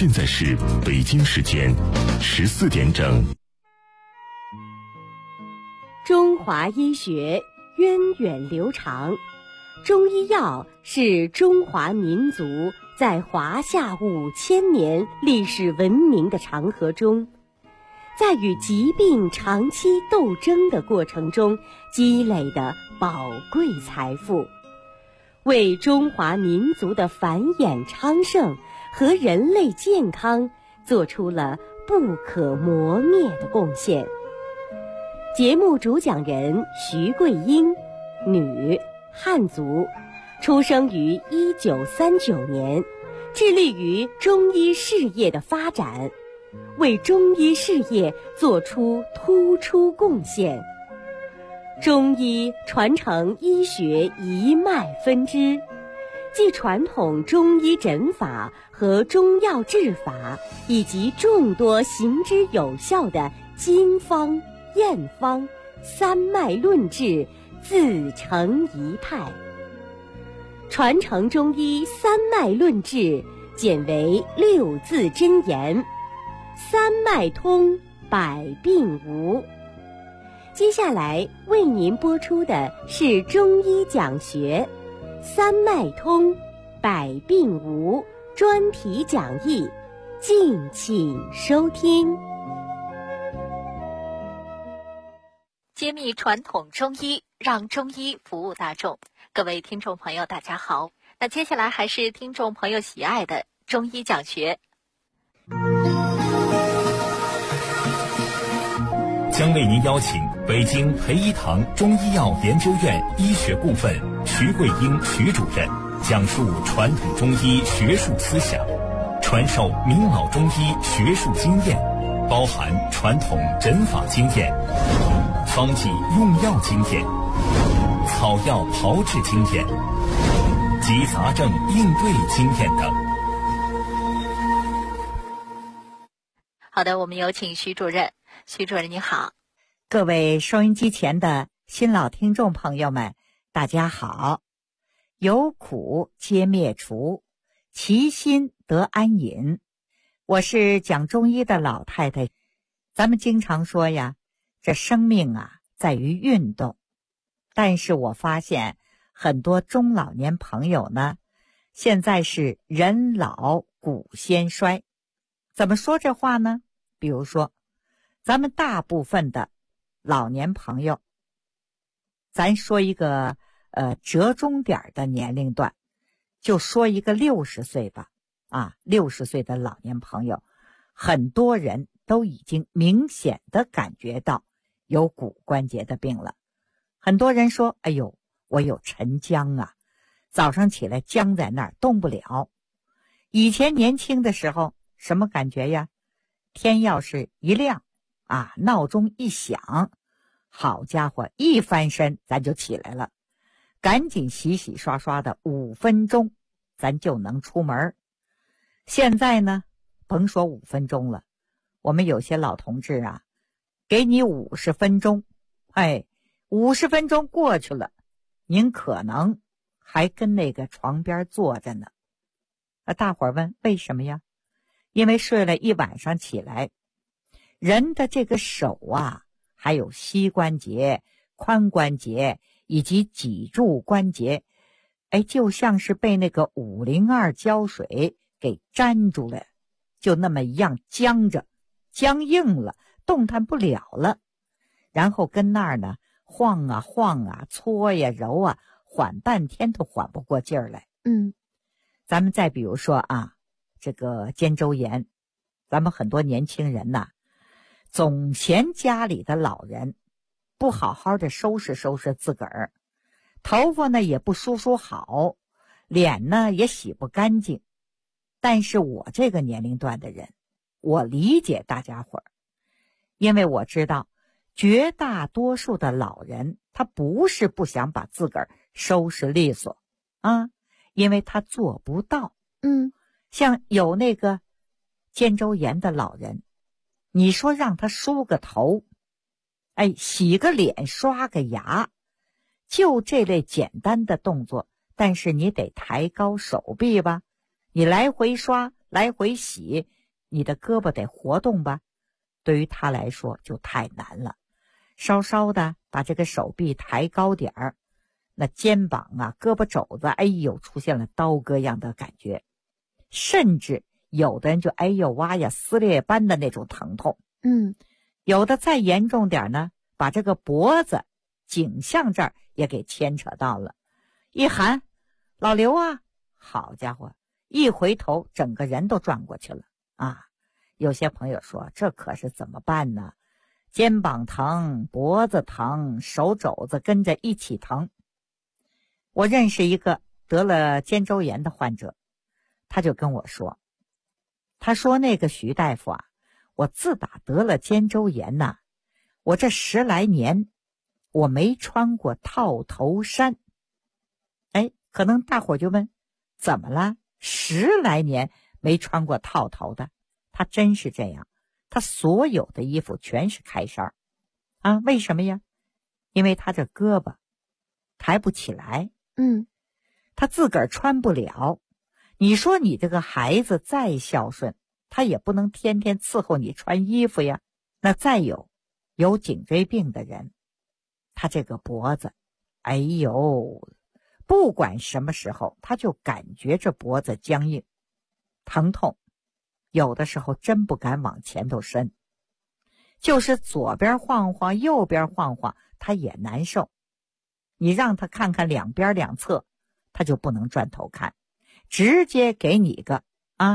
现在是北京时间14点整。 中华医学源远流长，中医药是中华民族在华夏5000年历史文明的长河中，在与疾病长期斗争的过程中积累的宝贵财富，为中华民族的繁衍昌盛和人类健康做出了不可磨灭的贡献。节目主讲人徐桂英，女，汉族，出生于1939年，致力于中医事业的发展，为中医事业做出突出贡献。中医传承医学一脉分支，即传统中医诊法和中药治法，以及众多行之有效的经方、验方、三脉论治自成一派。传承中医三脉论治简为6字真言：三脉通，百病无。接下来为您播出的是中医讲学三脉通，百病无专题讲义，敬请收听。 揭秘传统中医，让中医服务大众。各位听众朋友大家好，那接下来还是听众朋友喜爱的中医讲学。 将为您邀请北京培一堂中医药研究院医学部分徐桂英徐主任讲述传统中医学术思想，传授明老中医学术经验，包含传统诊法经验、方剂用药经验、草药炮制经验及杂症应对经验等。 好的，我们有请徐主任。徐主任你好。 各位收音机前的新老听众朋友们，大家好。有苦皆灭除，其心得安隐。我是讲中医的老太太。咱们经常说呀，这生命啊在于运动，但是我发现很多中老年朋友呢，现在是人老骨先衰。怎么说这话呢？比如说咱们大部分的老年朋友，咱说一个折中点的年龄段，就说一个60岁吧。60岁的老年朋友，很多人都已经明显的感觉到有骨关节的病了。很多人说，哎呦，我有晨僵啊，早上起来僵在那儿动不了。以前年轻的时候什么感觉呀？天要是一亮闹钟一响，好家伙，一翻身咱就起来了，赶紧洗洗刷刷的5分钟咱就能出门。现在呢，甭说5分钟了，我们有些老同志啊，给你50分钟，50分钟过去了，您可能还跟那个床边坐着呢。大伙儿问为什么呀？因为睡了一晚上起来，人的这个手啊，还有膝关节、髋关节以及脊柱关节，就像是被那个502胶水给粘住了，就那么一样僵着，僵硬了，动弹不了了。然后跟那儿呢晃啊晃啊，搓呀揉啊，缓半天都缓不过劲儿来。咱们再比如说这个肩周炎，咱们很多年轻人呐，总嫌家里的老人不好好的收拾收拾自个儿，头发呢也不梳梳好，脸呢也洗不干净。但是我这个年龄段的人，我理解大家伙儿，因为我知道绝大多数的老人他不是不想把自个儿收拾利索因为他做不到。像有那个肩周炎的老人，你说让他梳个头，洗个脸，刷个牙，就这类简单的动作，但是你得抬高手臂吧，你来回刷来回洗，你的胳膊得活动吧？对于他来说就太难了。稍稍的把这个手臂抬高点儿，那肩膀啊、胳膊肘子，哎呦，出现了刀割样的感觉，甚至有的人就哎呦哇呀撕裂般的那种疼痛。有的再严重点呢，把这个脖子、颈项这儿也给牵扯到了。一喊老刘啊，好家伙，一回头整个人都转过去了啊！有些朋友说这可是怎么办呢？肩膀疼，脖子疼，手肘子跟着一起疼。我认识一个得了肩周炎的患者，他就跟我说，他说那个徐大夫啊，我自打得了肩周炎呐，我这10来年我没穿过套头衫。哎，可能大伙就问，怎么了？10来年没穿过套头的？他真是这样，他所有的衣服全是开衫啊，为什么呀？因为他这胳膊抬不起来，他自个儿穿不了。你说你这个孩子再孝顺，他也不能天天伺候你穿衣服呀。那再有颈椎病的人，他这个脖子，哎呦，不管什么时候他就感觉这脖子僵硬疼痛，有的时候真不敢往前头伸，就是左边晃晃右边晃晃他也难受。你让他看看两边两侧，他就不能转头看，直接给你个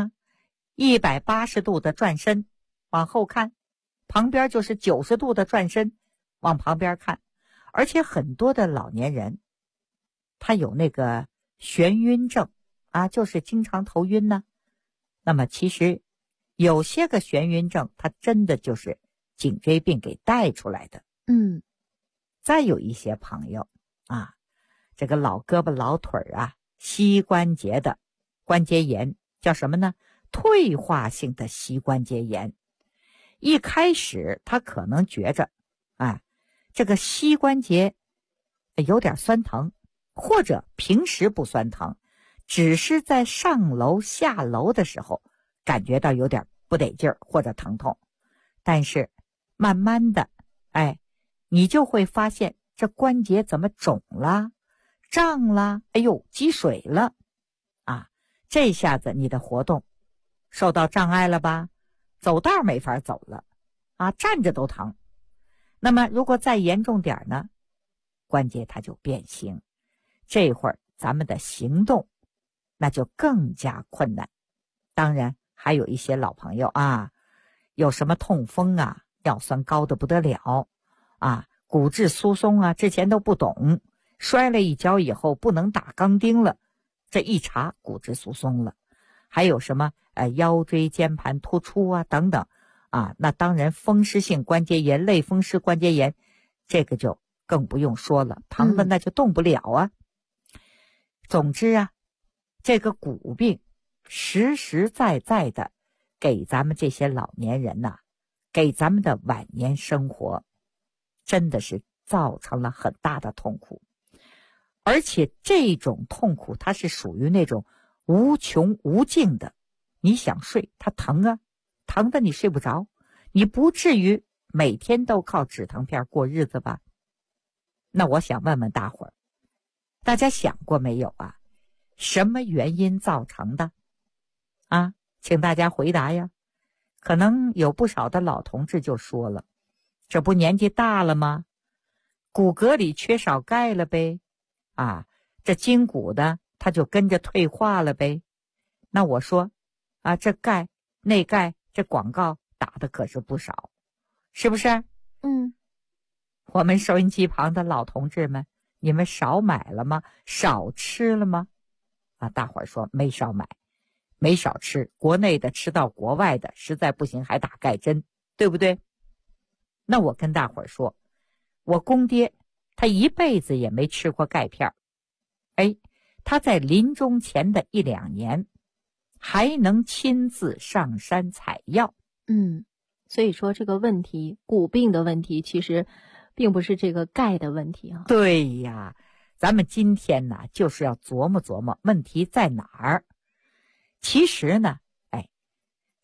180度的转身往后看，旁边就是90度的转身往旁边看。而且很多的老年人他有那个眩晕症啊，就是经常头晕呢。那么其实有些个眩晕症它真的就是颈椎病给带出来的。再有一些朋友啊，这个老胳膊老腿啊，膝关节的关节炎叫什么呢？退化性的膝关节炎。一开始他可能觉着这个膝关节有点酸疼，或者平时不酸疼，只是在上楼下楼的时候感觉到有点不得劲儿或者疼痛。但是慢慢的你就会发现这关节怎么肿了、胀了，哎呦，积水了这下子你的活动受到障碍了吧？走道没法走了站着都疼。那么如果再严重点呢，关节它就变形，这会儿咱们的行动那就更加困难。当然还有一些老朋友有什么痛风尿酸高的不得了骨质疏松之前都不懂，摔了一跤以后不能打钢钉了，这一查骨质疏松了。还有什么腰椎间盘突出等等那当然风湿性关节炎、类风湿关节炎这个就更不用说了，疼的那就动不了总之这个骨病实实在在的给咱们这些老年人给咱们的晚年生活真的是造成了很大的痛苦。而且这种痛苦它是属于那种无穷无尽的。你想睡它疼疼的你睡不着，你不至于每天都靠止疼片过日子吧？那我想问问大伙儿，大家想过没有什么原因造成的请大家回答呀。可能有不少的老同志就说了，这不年纪大了吗？骨骼里缺少钙了呗这筋骨的它就跟着退化了呗。那我说这钙内钙这广告打的可是不少，是不是？我们收音机旁的老同志们，你们少买了吗？少吃了吗？大伙儿说没少买，没少吃，国内的吃到国外的，实在不行还打钙针，对不对？那我跟大伙儿说，我公爹他一辈子也没吃过钙片，他在临终前的1、2年还能亲自上山采药。 所以说这个问题，骨病的问题其实并不是这个钙的问题对呀，咱们今天呢就是要琢磨琢磨问题在哪儿。其实呢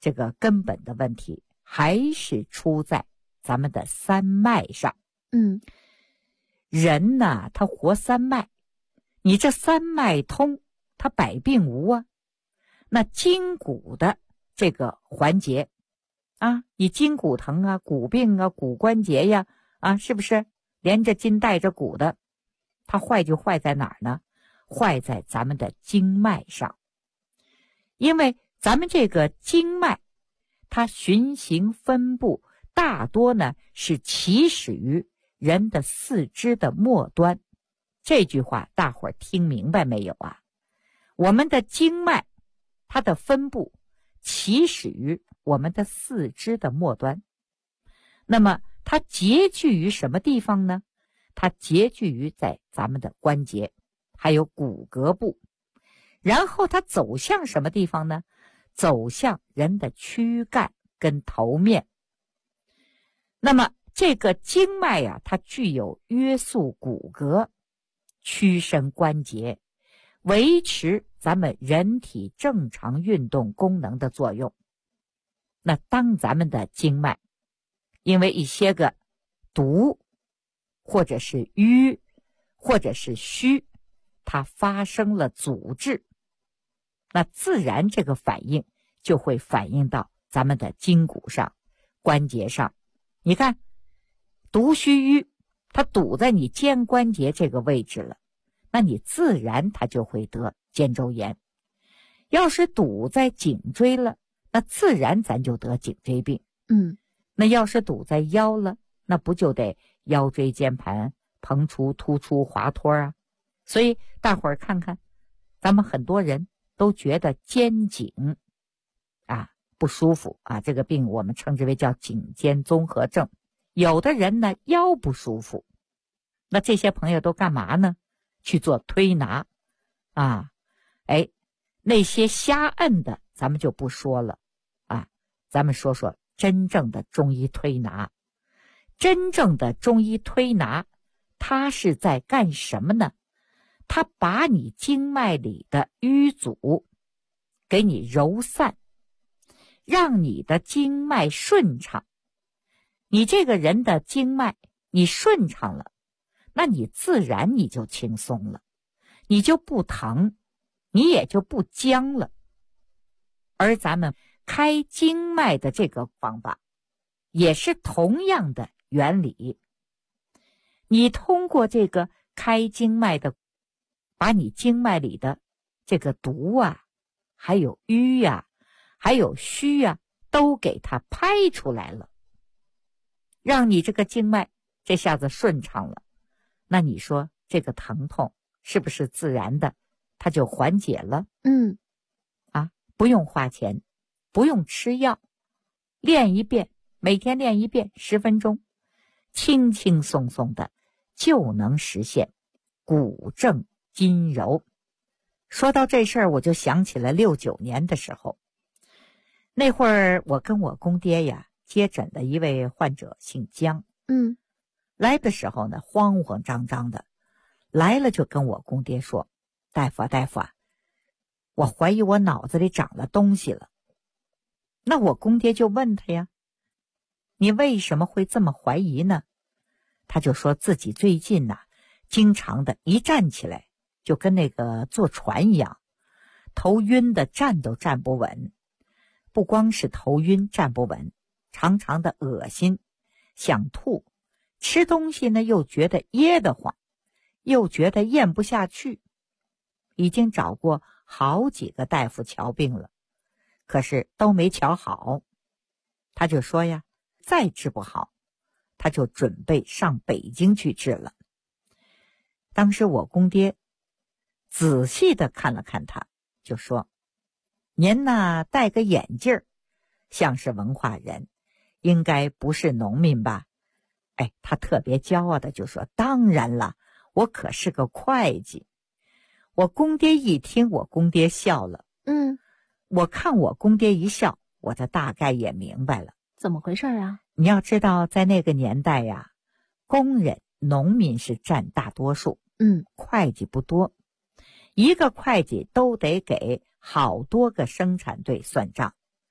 这个根本的问题还是出在咱们的三脉上。人呢，他活三脉，你这三脉通，他百病无啊。那筋骨的这个环节啊，你筋骨疼啊，骨病啊，骨关节呀，啊，是不是连着筋带着骨的？它坏就坏在哪儿呢？坏在咱们的经脉上。因为咱们这个经脉，它循行分布大多呢是起始于人的四肢的末端。这句话大伙儿听明白没有啊？我们的经脉它的分布起始于我们的四肢的末端，那么它结聚于什么地方呢？它结聚于在咱们的关节还有骨骼部，然后它走向什么地方呢？走向人的躯干跟头面。那么这个经脉呀，它具有约束骨骼、屈伸关节、维持咱们人体正常运动功能的作用。那当咱们的经脉因为一些个堵或者是瘀或者是虚，它发生了阻滞，那自然这个反应就会反映到咱们的筋骨上、关节上。你看堵虚瘀，它堵在你肩关节这个位置了，那你自然它就会得肩周炎。要是堵在颈椎了，那自然咱就得颈椎病。那要是堵在腰了，那不就得腰椎间盘膨出、突出、滑脱啊？所以大伙儿看看，咱们很多人都觉得肩颈啊不舒服啊，这个病我们称之为叫颈肩综合症。有的人呢腰不舒服，那这些朋友都干嘛呢？去做推拿啊。那些瞎摁的咱们就不说了啊，咱们说说真正的中医推拿。真正的中医推拿，它是在干什么呢？它把你经脉里的瘀阻给你揉散，让你的经脉顺畅。你这个人的经脉你顺畅了，那你自然你就轻松了，你就不疼，你也就不僵了。而咱们开经脉的这个方法也是同样的原理。你通过这个开经脉的，把你经脉里的这个毒啊，还有瘀啊，还有虚啊，都给它拍出来了，让你这个经脉这下子顺畅了。那你说这个疼痛是不是自然的它就缓解了？不用花钱，不用吃药，练一遍，每天练一遍10分钟，轻轻松松的就能实现骨正筋柔。说到这事儿，我就想起了69年的时候，那会儿我跟我公爹呀接诊了一位患者，姓姜。来的时候呢慌慌张张的，来了就跟我公爹说，大夫啊，我怀疑我脑子里长了东西了。那我公爹就问他呀，你为什么会这么怀疑呢？他就说自己最近呢经常的一站起来就跟那个坐船一样，头晕的站都站不稳。不光是头晕站不稳，常常的恶心想吐，吃东西呢又觉得噎得慌，又觉得咽不下去。已经找过好几个大夫瞧病了，可是都没瞧好。他就说呀，再治不好他就准备上北京去治了。当时我公爹仔细的看了看他，就说，您呢戴个眼镜，像是文化人，应该不是农民吧？他特别骄傲的就说，当然了，我可是个会计。我公爹一听，我公爹笑了。我看我公爹一笑，我这大概也明白了。 怎么回事啊？ 你要知道，在那个年代呀，工人、农民是占大多数，会计不多。一个会计都得给好多个生产队算账，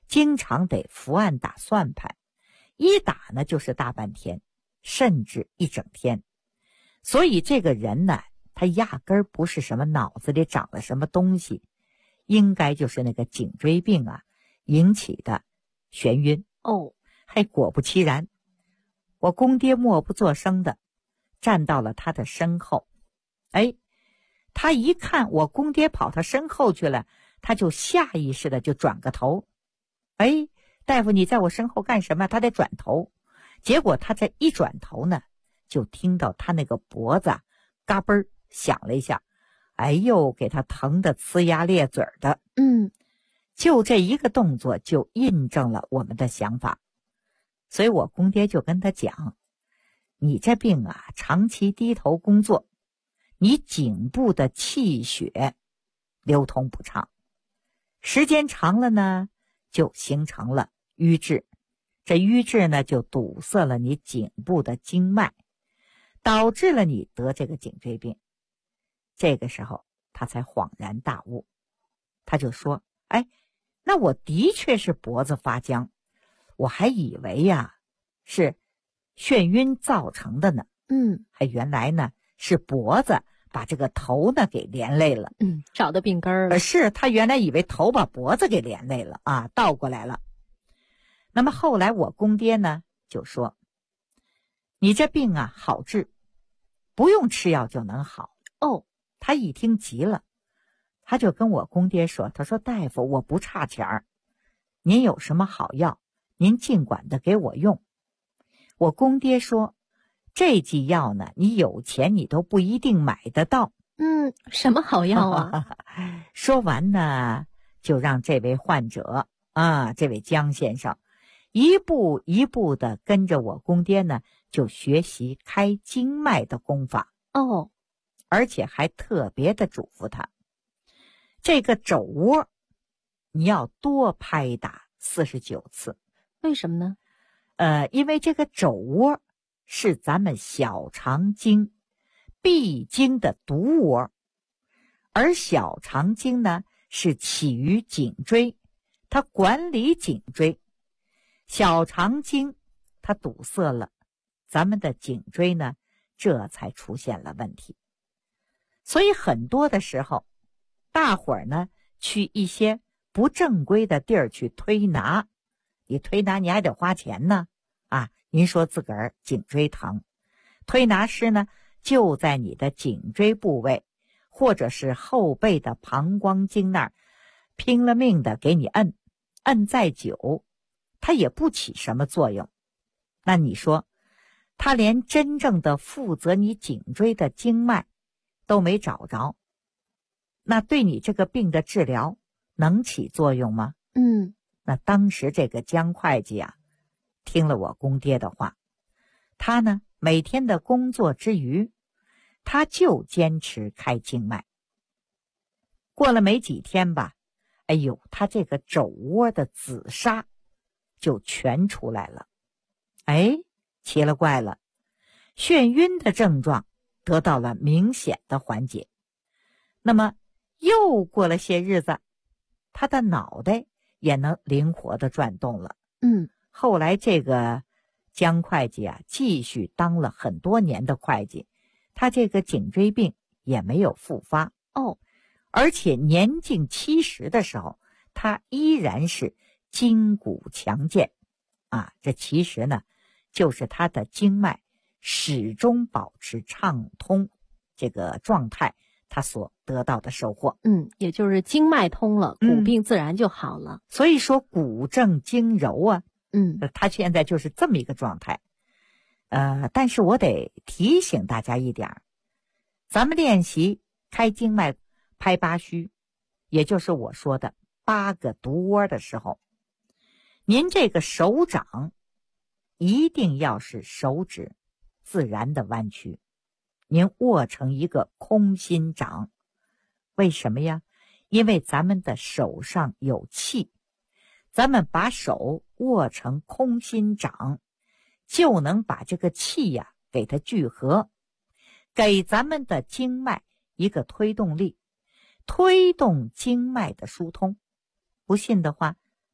经常得伏案打算盘，一打呢就是大半天，甚至一整天。所以这个人呢，他压根儿不是什么脑子里长了什么东西，应该就是那个颈椎病啊引起的眩晕。还果不其然，我公爹默不作声的站到了他的身后。他一看我公爹跑他身后去了，他就下意识的就转个头。大夫，你在我身后干什么？他得转头。结果他这一转头呢，就听到他那个脖子嘎嘣响了一下，给他疼得呲牙咧嘴的。就这一个动作就印证了我们的想法。所以我公爹就跟他讲，你这病啊，长期低头工作，你颈部的气血流通不畅，时间长了呢，就形成了瘀滞。这瘀滞呢，就堵塞了你颈部的经脉，导致了你得这个颈椎病。这个时候他才恍然大悟，他就说，那我的确是脖子发僵，我还以为呀是眩晕造成的呢。还原来呢是脖子把这个头呢给连累了。 找到病根儿了。 是他原来以为头把脖子给连累了啊，倒过来了。那么后来我公爹呢就说，你这病啊好治，不用吃药就能好。他一听急了，他就跟我公爹说，他说大夫，我不差钱儿，您有什么好药，您尽管的给我用。我公爹说，这剂药呢，你有钱你都不一定买得到。 什么好药啊？ 说完呢，就让这位患者这位江先生一步一步的跟着我公爹呢，就学习开经脉的功法。而且还特别的嘱咐他，这个肘窝你要多拍打49次。 为什么呢？ 因为这个肘窝是咱们小肠经必经的毒窝，而小肠经呢是起于颈椎，它管理颈椎。小肠经它堵塞了，咱们的颈椎呢这才出现了问题。所以很多的时候，大伙儿呢去一些不正规的地儿去推拿，你推拿你还得花钱呢。您说自个儿颈椎疼，推拿师呢就在你的颈椎部位或者是后背的膀胱经那儿拼了命的给你摁再久，它也不起什么作用。那你说他连真正的负责你颈椎的经脉都没找着，那对你这个病的治疗能起作用吗？那当时这个江会计听了我公爹的话，他呢每天的工作之余，他就坚持开经脉。过了没几天吧，他这个肘窝的紫砂就全出来了。奇了怪了，眩晕的症状得到了明显的缓解。那么又过了些日子，他的脑袋也能灵活的转动了。后来这个江会计继续当了很多年的会计，他这个颈椎病也没有复发。而且年近70的时候，他依然是筋骨强健。这其实呢就是他的经脉始终保持畅通这个状态，他所得到的收获。 也就是经脉通了，骨病自然就好了。 所以说骨正经柔他现在就是这么一个状态。但是我得提醒大家一点，咱们练习开经脉拍八虚，也就是我说的8个毒窝的时候，您这个手掌一定要是手指自然的弯曲，您握成一个空心掌。为什么呀？因为咱们的手上有气，咱们把手握成空心掌，就能把这个气给它聚合，给咱们的经脉一个推动力，推动经脉的疏通。不信的话，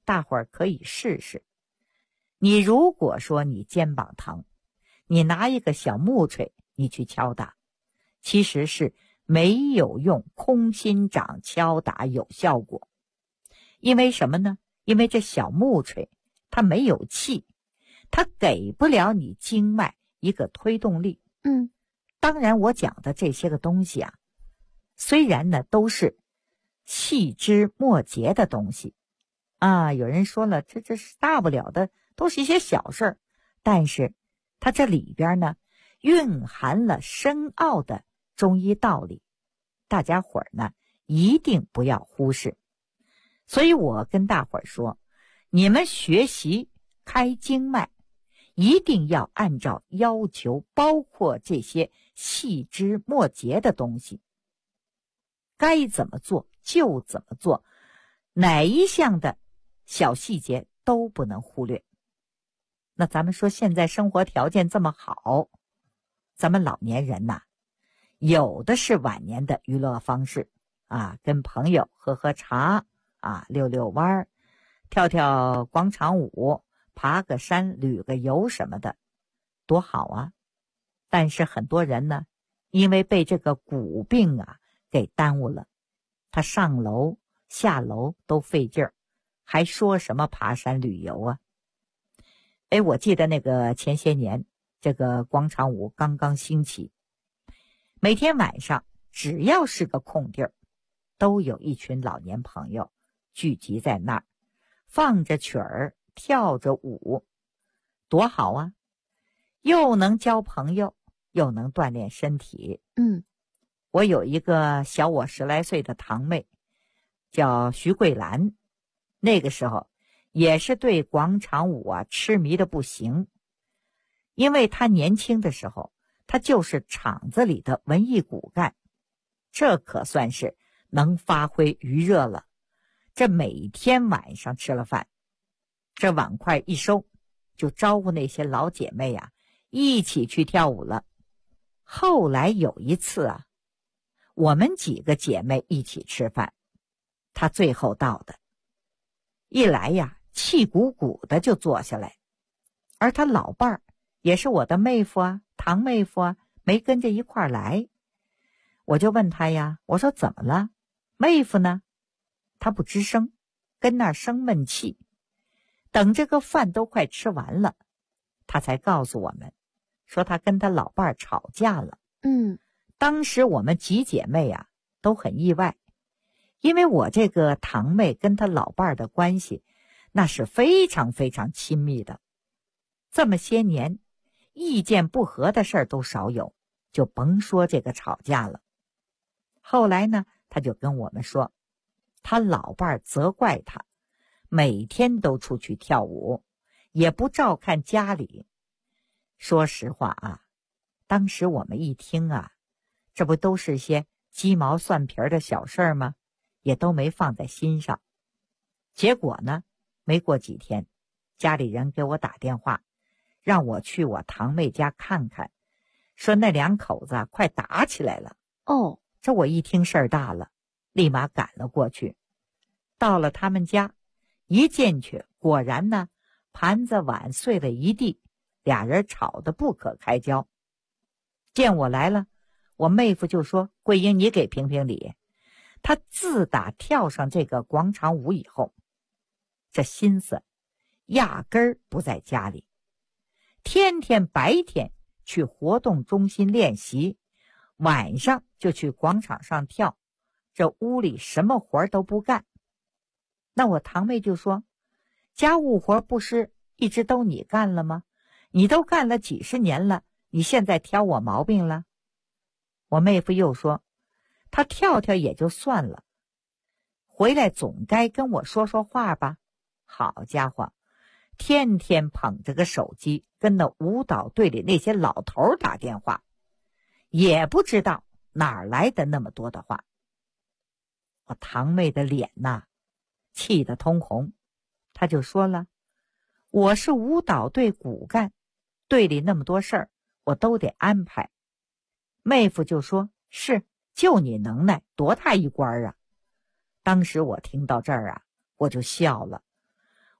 大伙儿可以试试。你如果说你肩膀疼，你拿一个小木锤你去敲打，其实是没有用空心掌敲打有效果。因为什么呢？因为这小木锤它没有气，它给不了你经脉一个推动力。当然我讲的这些个东西啊，虽然呢都是细枝末节的东西啊，有人说了这是大不了的，都是一些小事儿，但是它这里边呢蕴含了深奥的中医道理，大家伙儿呢一定不要忽视。所以我跟大伙儿说，你们学习开经脉一定要按照要求，包括这些细枝末节的东西，该怎么做就怎么做，哪一项的小细节都不能忽略。那咱们说现在生活条件这么好，咱们老年人呐，有的是晚年的娱乐方式啊，跟朋友喝喝茶啊，溜溜弯儿，跳跳广场舞，爬个山，旅个游什么的，多好啊。但是很多人呢，因为被这个骨病啊给耽误了，他上楼下楼都费劲儿，还说什么爬山旅游啊。我记得那个前些年这个广场舞刚刚兴起，每天晚上只要是个空地儿，都有一群老年朋友聚集在那儿，放着曲儿，跳着舞，多好啊，又能交朋友，又能锻炼身体。我有一个小我10来岁的堂妹叫徐桂兰，那个时候也是对广场舞啊痴迷的不行，因为她年轻的时候她就是厂子里的文艺骨干，这可算是能发挥余热了。这每天晚上吃了饭，这碗筷一收，就招呼那些老姐妹啊一起去跳舞了。后来有一次啊，我们几个姐妹一起吃饭，她最后到的，一来呀气鼓鼓的就坐下来，而她老伴儿也是我的妹夫啊，堂妹夫啊，没跟着一块儿来。我就问她呀，我说怎么了，妹夫呢？她不吱声，跟那儿生闷气。等这个饭都快吃完了，她才告诉我们说她跟她老伴儿吵架了。当时我们几姐妹啊都很意外，因为我这个堂妹跟她老伴儿的关系那是非常非常亲密的，这么些年意见不合的事儿都少有，就甭说这个吵架了。后来呢，她就跟我们说，她老伴儿责怪她每天都出去跳舞，也不照看家里。说实话啊，当时我们一听啊，这不都是些鸡毛蒜皮的小事儿吗？也都没放在心上。结果呢，没过几天，家里人给我打电话，让我去我堂妹家看看，说那两口子啊快打起来了。这我一听事儿大了，立马赶了过去。到了他们家，一进去，果然呢，盘子碗碎了一地，俩人吵得不可开交。见我来了，我妹夫就说，桂英你给评评理。他自打跳上这个广场舞以后，这心思压根儿不在家里，天天白天去活动中心练习，晚上就去广场上跳，这屋里什么活都不干。那我堂妹就说，家务活不是一直都你干了吗？你都干了几十年了，你现在挑我毛病了？我妹夫又说，他跳跳也就算了，回来总该跟我说说话吧。好家伙，天天捧着个手机跟那舞蹈队里那些老头打电话，也不知道哪儿来的那么多的话。我堂妹的脸呐，气得通红，她就说了，我是舞蹈队骨干，队里那么多事儿我都得安排。妹夫就说，是，就你能耐，多大一官啊。当时我听到这儿啊，我就笑了。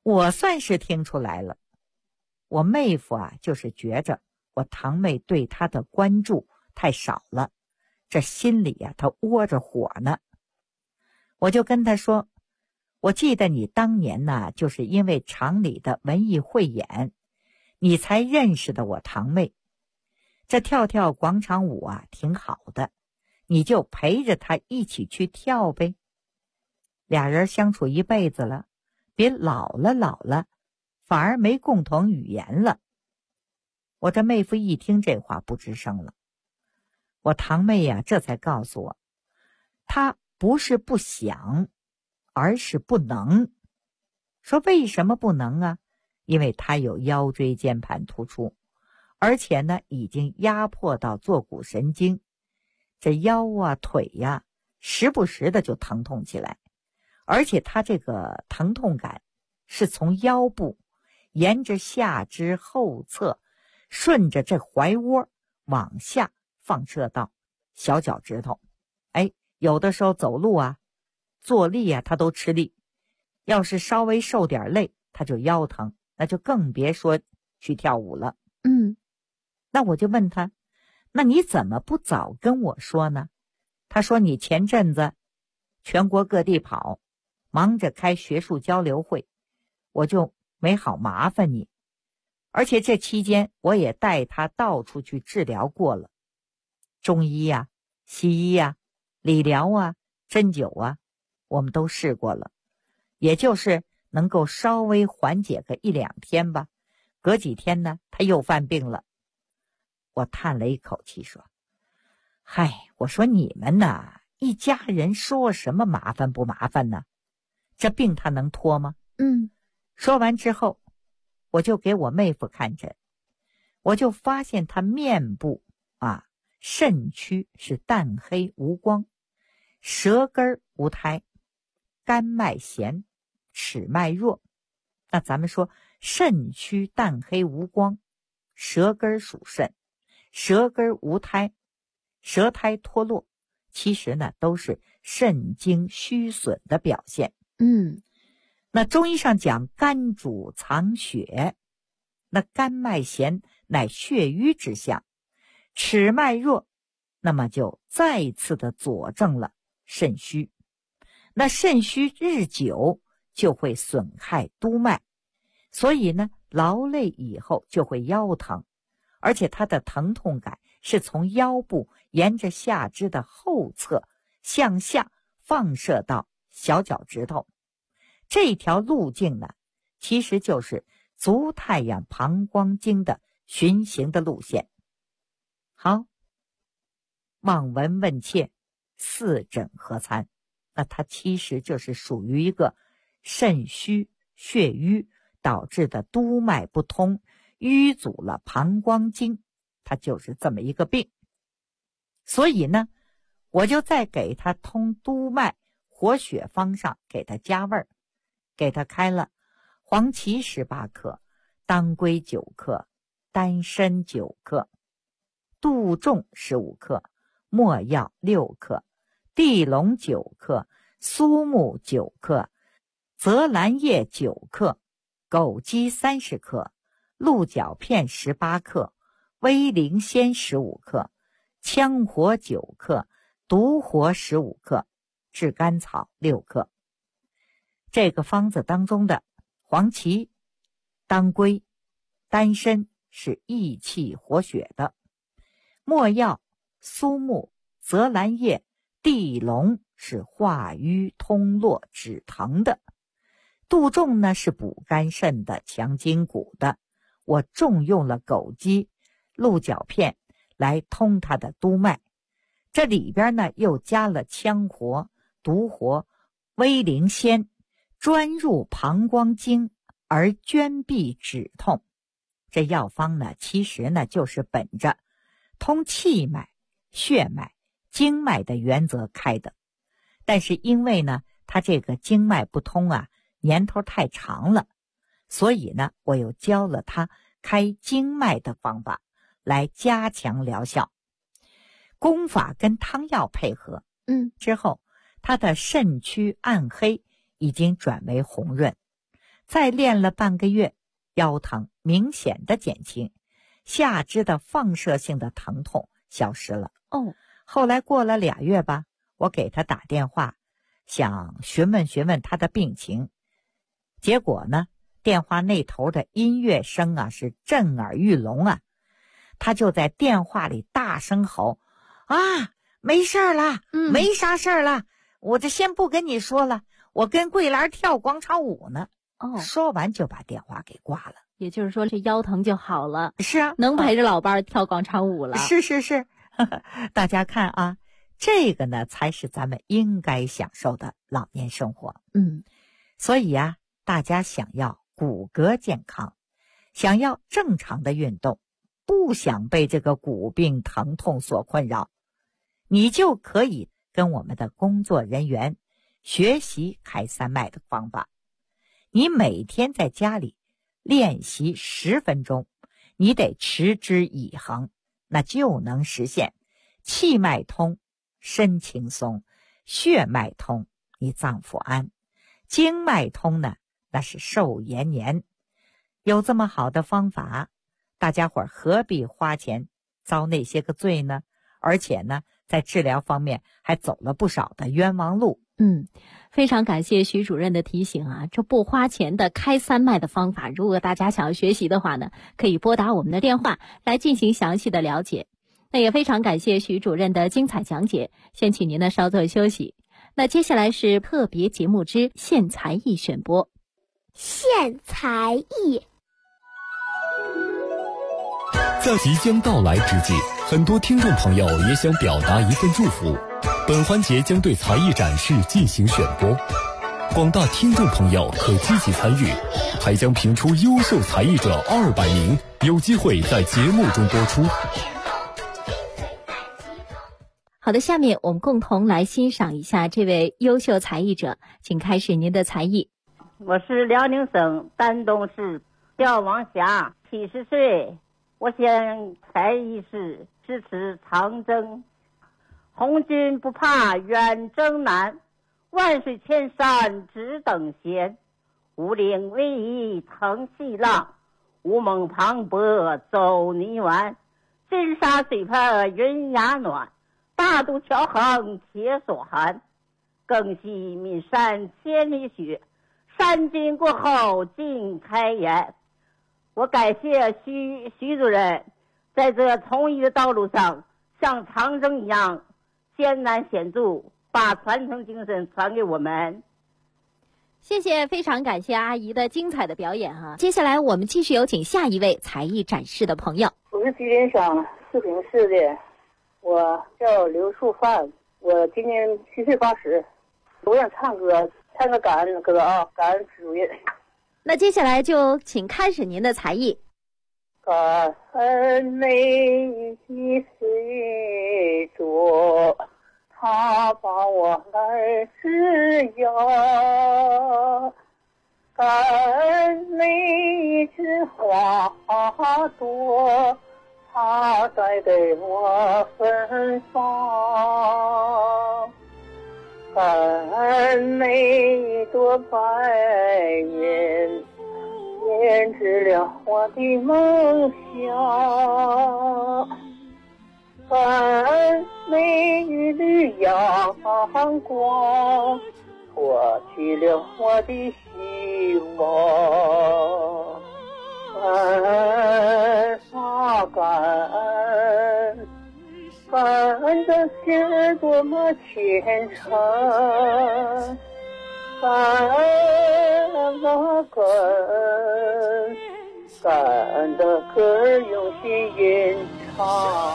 我算是听出来了，我妹夫啊，就是觉着我堂妹对他的关注太少了，这心里啊，他窝着火呢。我就跟他说，我记得你当年呢，就是因为厂里的文艺汇演，你才认识的我堂妹。这跳跳广场舞啊，挺好的，你就陪着她一起去跳呗。俩人相处一辈子了，别老了，反而没共同语言了。我这妹夫一听这话不吱声了。我堂妹呀，这才告诉我，她不是不想，而是不能。说为什么不能啊？因为她有腰椎间盘突出，而且呢，已经压迫到坐骨神经，这腰啊腿呀，时不时的就疼痛起来，而且她这个疼痛感是从腰部沿着下肢后侧，顺着这踝窝往下放射到小脚趾头。有的时候走路啊坐立啊她都吃力，要是稍微受点累她就腰疼，那就更别说去跳舞了。那我就问她，那你怎么不早跟我说呢？她说你前阵子全国各地跑，忙着开学术交流会，我就没好麻烦你。而且这期间我也带她到处去治疗过了，中医啊西医啊理疗啊针灸啊我们都试过了，也就是能够稍微缓解个1-2天吧，隔几天呢她又犯病了。我叹了一口气说，嗨，我说你们呐，一家人说什么麻烦不麻烦呢？这病他能拖吗？说完之后，我就给我妹夫看诊，我就发现他面部啊肾区是淡黑无光，舌根无苔，肝脉弦，齿脉弱。那咱们说肾区淡黑无光，舌根属肾，舌根无苔，舌苔脱落，其实呢都是肾精虚损的表现。那中医上讲肝主藏血，那肝脉弦乃血瘀之象，齿脉弱，那么就再次的佐证了肾虚。那肾虚日久就会损害督脉，所以呢劳累以后就会腰疼，而且它的疼痛感是从腰部沿着下肢的后侧向下放射到小脚趾头。这条路径呢，其实就是足太阳膀胱经的循行的路线。好，望闻问切，四诊合参，那它其实就是属于一个肾虚血瘀导致的督脉不通，淤阻了膀胱经，它就是这么一个病。所以呢，我就在给他通督脉活血方上给他加味儿，给他开了黄芪18克，当归9克，丹参9克，杜仲15克，没药6克，地龙9克，苏木9克，泽兰叶9克，枸杞30克，鹿角片18克，威灵仙15克，羌活9克，独活15克，炙甘草6克。这个方子当中的黄芪、当归、丹参是益气活血的，没药、苏木、泽兰叶、地龙是化瘀通络止疼的，杜仲呢是补肝肾的、强筋骨的。我重用了枸杞、鹿角片来通它的督脉，这里边呢又加了羌活、独活、威灵仙，专入膀胱经而捐闭止痛。这药方呢其实呢就是本着通气脉、血脉、经脉的原则开的，但是因为呢它这个经脉不通啊，年头太长了，所以呢我又教了他开经脉的方法来加强疗效。功法跟汤药配合之后，他的肾区暗黑已经转为红润， 再练了半个月，腰疼明显的减轻，下肢的放射性的疼痛消失了。后来过了2月吧，我给他打电话，想询问他的病情。结果呢，电话那头的音乐声啊是震耳欲聋啊，他就在电话里大声吼：啊，没事了，没啥事了，我这先不跟你说了，我跟桂兰跳广场舞呢。说完就把电话给挂了。 也就是说这腰疼就好了。 是啊， 能陪着老伴儿跳广场舞了。 是大家看啊，这个呢才是咱们应该享受的老年生活。所以啊，大家想要骨骼健康，想要正常的运动，不想被这个骨病疼痛所困扰，你就可以跟我们的工作人员学习开三脉的方法。你每天在家里练习10分钟，你得持之以恒，那就能实现气脉通，身轻松；血脉通，你脏腑安；经脉通呢，那是寿延年。有这么好的方法，大家伙何必花钱遭那些个罪呢？而且呢，在治疗方面还走了不少的冤枉路。 非常感谢徐主任的提醒啊，这不花钱的开三脉的方法，如果大家想要学习的话呢，可以拨打我们的电话来进行详细的了解。那也非常感谢徐主任的精彩讲解，先请您呢稍作休息。那接下来是特别节目之献才艺选播。 献才艺。 在即将到来之际，很多听众朋友也想表达一份祝福。本环节将对才艺展示进行选播，广大听众朋友可积极参与，还将评出优秀才艺者200名，有机会在节目中播出。 好的，下面我们共同来欣赏一下这位优秀才艺者，请开始您的才艺。 我是辽宁省丹东市，叫王霞，70岁。我现才艺是诗词长征。红军不怕远征难，万水千山只等闲。五岭逶迤腾细浪，乌蒙磅礴走泥湾。金沙水畔云崖暖，大渡桥横铁索寒。更系岷山千里雪，山军过后尽开颜。我感谢徐主任，在这从医的道路上像长征一样艰难险阻，把传承精神传给我们。 谢谢，非常感谢阿姨的精彩的表演哈。接下来我们继续有请下一位才艺展示的朋友。 我是吉林省四平市的，我叫刘树范，我今年7岁80。我想唱歌感恩歌啊，感恩主任。 那接下来就请开始您的才艺。 感恩每一岁月，他把我来滋养。感恩每一枝花朵，它带给我芬芳。感恩每一朵白云，编织了我的梦想。感恩每一缕阳光，托起了我的希望。感恩啊感恩，感恩的心儿多么虔诚。感恩啊感恩，感恩的歌儿用心吟唱。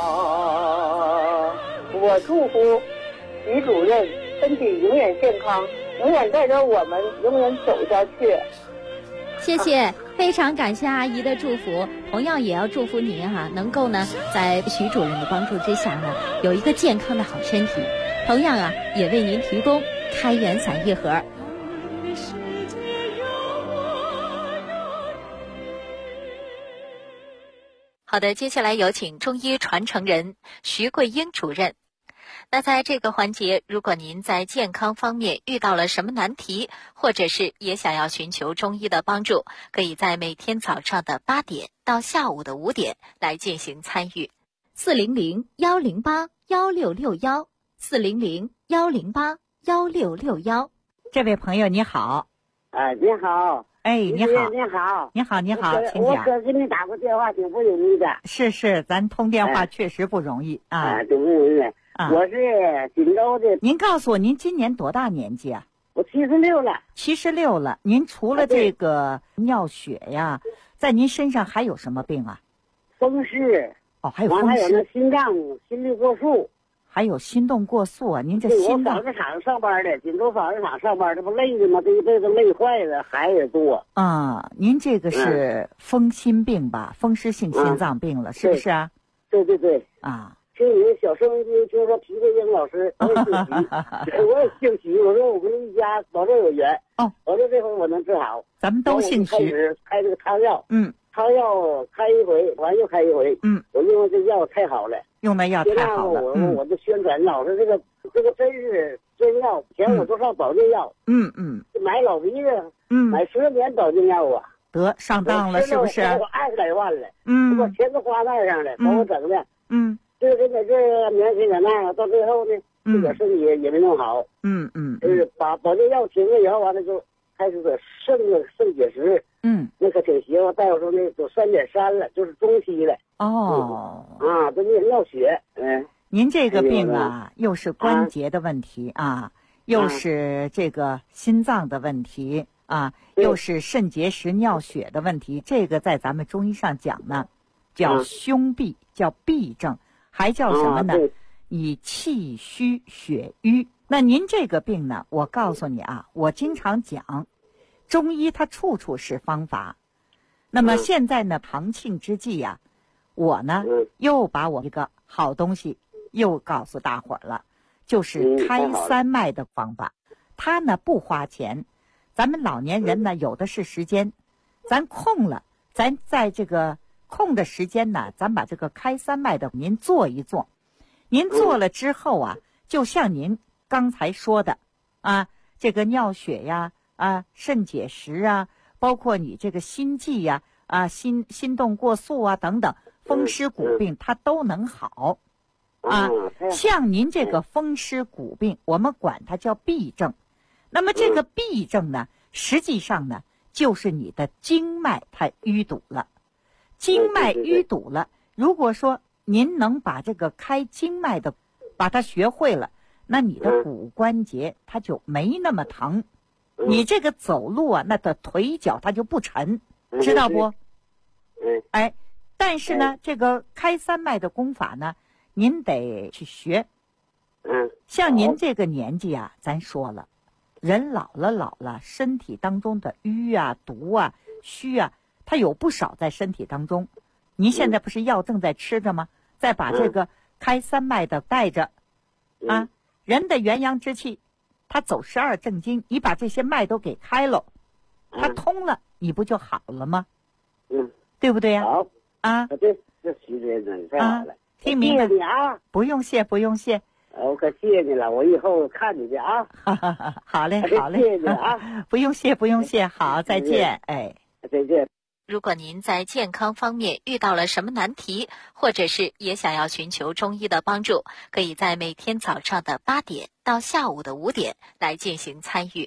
我祝福徐主任身体永远健康，永远带着我们永远走下去。 谢谢，非常感谢阿姨的祝福，同样也要祝福您哈，能够呢在徐主任的帮助之下呢，有一个健康的好身体。同样啊，也为您提供开元散一盒。 好的，接下来有请中医传承人徐桂英主任。 那在这个环节，如果您在健康方面遇到了什么难题，或者是也想要寻求中医的帮助，可以在每天早上的8点到下午的5点来进行参与。 400-108-1661，400-108-1661。 这位朋友你好。 你好。 哎，你好。 你好。 你好，你好，请讲。 我可给你打过电话，挺不容易的。 是，咱通电话确实不容易啊。 挺不容易的。我是锦州的。 您告诉我，您今年多大年纪啊？ 我76了。 76了。您除了这个尿血呀，在您身上还有什么病啊？ 风湿。 还有风湿。 还有那心脏心律过速。 还有心动过速啊！您这心脏。 我纺织厂上班的，锦州纺织厂上班，这不累的吗？这一辈子累坏了，孩子也多。 您这个是风心病吧？风湿性心脏病了，是不是啊？ 对。听你的小声音，听说皮桂英老师，我也姓徐，我也姓徐。我说我们一家保证有缘。我说这回我能治好。 咱们都姓徐。 开始开这个汤药。汤药开一回，完又开一回。我用这药太好了。 用的药太好了。 我就宣传老师这个真是真药。以前我都上保健药。买老鼻子。买10年保健药啊。 得上当了是不是？ 我20来万了。我钱都花那上了，把我整的。这个在这年轻点那个，到最后呢，自个儿身体也没弄好。就是把保健药停了以后，完了就开始得肾结石。那可挺邪乎。大夫说那都3.3了，就是中期了。这是尿血。 您这个病啊，又是关节的问题啊，又是这个心脏的问题啊，又是肾结石尿血的问题。这个在咱们中医上讲呢，叫胸痹，叫痹症。还叫什么呢？以气虚血瘀。那您这个病呢，我告诉你啊，我经常讲，中医它处处是方法。那么现在呢，堂庆之际呀，我呢又把我一个好东西又告诉大伙儿了，就是开3脉的方法。它呢不花钱，咱们老年人呢有的是时间，咱空了，咱在这个空的时间呢，咱把这个开3脉的您做一做。您做了之后啊，就像您刚才说的啊，这个尿血呀，肾结石啊，包括你这个心悸呀，心动过速啊等等，风湿骨病它都能好啊。像您这个风湿骨病，我们管它叫痹症。那么这个痹症呢，实际上呢，就是你的经脉它淤堵了。经脉淤堵了，如果说您能把这个开经脉的把它学会了，那你的骨关节它就没那么疼，你这个走路啊，那的腿脚它就不沉，知道不？但是呢，这个开3脉的功法呢，您得去学。像您这个年纪啊，咱说了，人老了，身体当中的瘀啊、毒啊、虚啊，它有不少在身体当中。您现在不是药正在吃着吗？再把这个开3脉的带着啊，人的元阳之气，它走12正经，你把这些脉都给开了，它通了，你不就好了吗？对不对呀？ 好啊， 对，这徐先生太好了， 听明白？ 谢谢你啊， 不用谢。 我可谢谢你了，我以后看你的啊。 好嘞， 谢谢你啊。 不用谢。好，再见。 再见。 如果您在健康方面遇到了什么难题，或者是也想要寻求中医的帮助，可以在每天早上的8点到下午的5点来进行参与。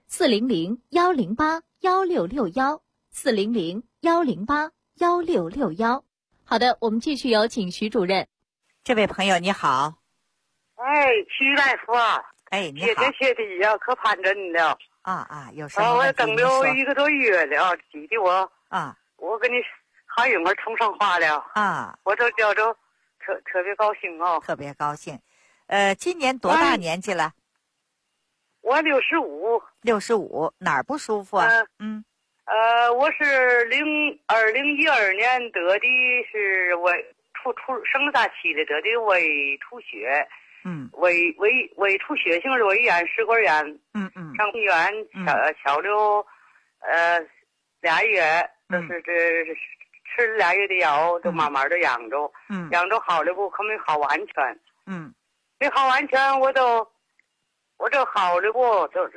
400-108-1661，400-108-1661。好的，我们继续有请徐主任。 这位朋友你好。 徐大夫啊。 你好。 谢的呀，可盼着你了。 有什么问题？ 我等了1个多月了，急的我。我跟你还有点通上话了。我都觉着特别高兴哦。 特别高兴。今年多大年纪了？ 我65。 65，哪儿不舒服啊？ 我是2012年得的是生大期的得的胃出血。胃出血性胃炎、食管炎。上医院瞧了2月，就是这吃了2月的药，就慢慢的养着。养着好了不？可没好完全。 没好完全，我这好的不就是，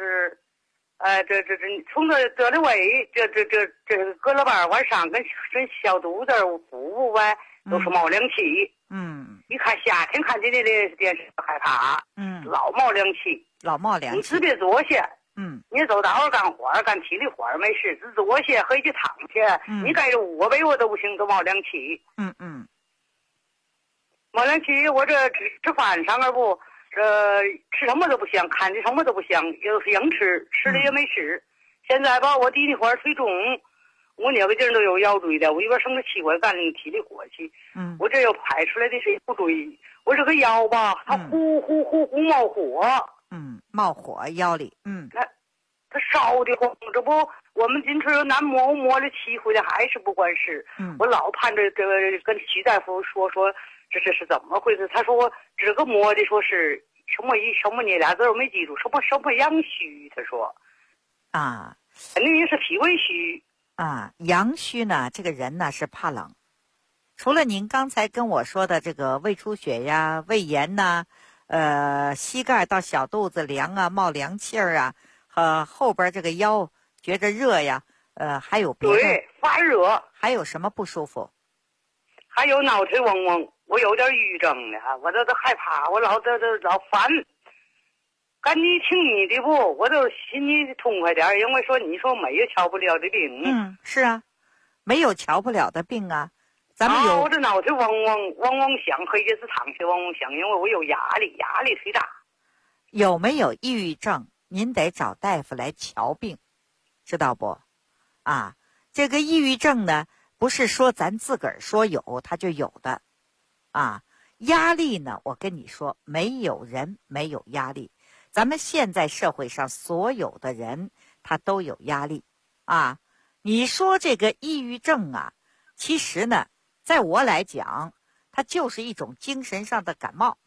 这从这得了胃，这隔了半晚上跟小肚子腹部呗，都是冒凉气。一看夏天看见的电视害怕。老冒凉气。你只别坐下。你走道儿干活儿干体力活儿没事，只坐下喝一去躺下。你盖着卧被我都不行，都冒凉气。冒凉气，我这吃饭上面不，这吃什么都不香，看见什么都不香，又是硬吃了也没事。现在吧，我体力活腿重，我哪个劲儿都有腰椎的，我一边生着气管干体力活去。我这又排出来的是腰椎，我这个腰吧，它呼冒火。 冒火腰里。 它烧的慌，这不我们今春南摸了气回来还是不管事。我老盼着这个跟徐大夫说这是怎么回事？他说我这个摸的说是什么你俩字我没记住，什么阳虚？他说肯定是脾胃虚阳虚呢，这个人呢是怕冷。除了您刚才跟我说的这个胃出血呀、胃炎呐，膝盖到小肚子凉啊、冒凉气儿啊，后边这个腰觉着热呀，还有别的。 对，发热。 还有什么不舒服？ 还有脑腿嗡嗡，我有点抑郁症呢，我都害怕，我老烦。赶你听你的不，我都心里痛快点，因为说你说没有瞧不了的病。 是啊，没有瞧不了的病啊。咱们有。 我这脑袋嗡响，黑夜是躺下嗡响，因为我有压力忒大。 有没有抑郁症？您得找大夫来瞧病，知道不？这个抑郁症呢，不是说咱自个儿说有它就有的。压力呢，我跟你说，没有人没有压力。咱们现在社会上所有的人，他都有压力。你说这个抑郁症其实呢，在我来讲，它就是一种精神上的感冒。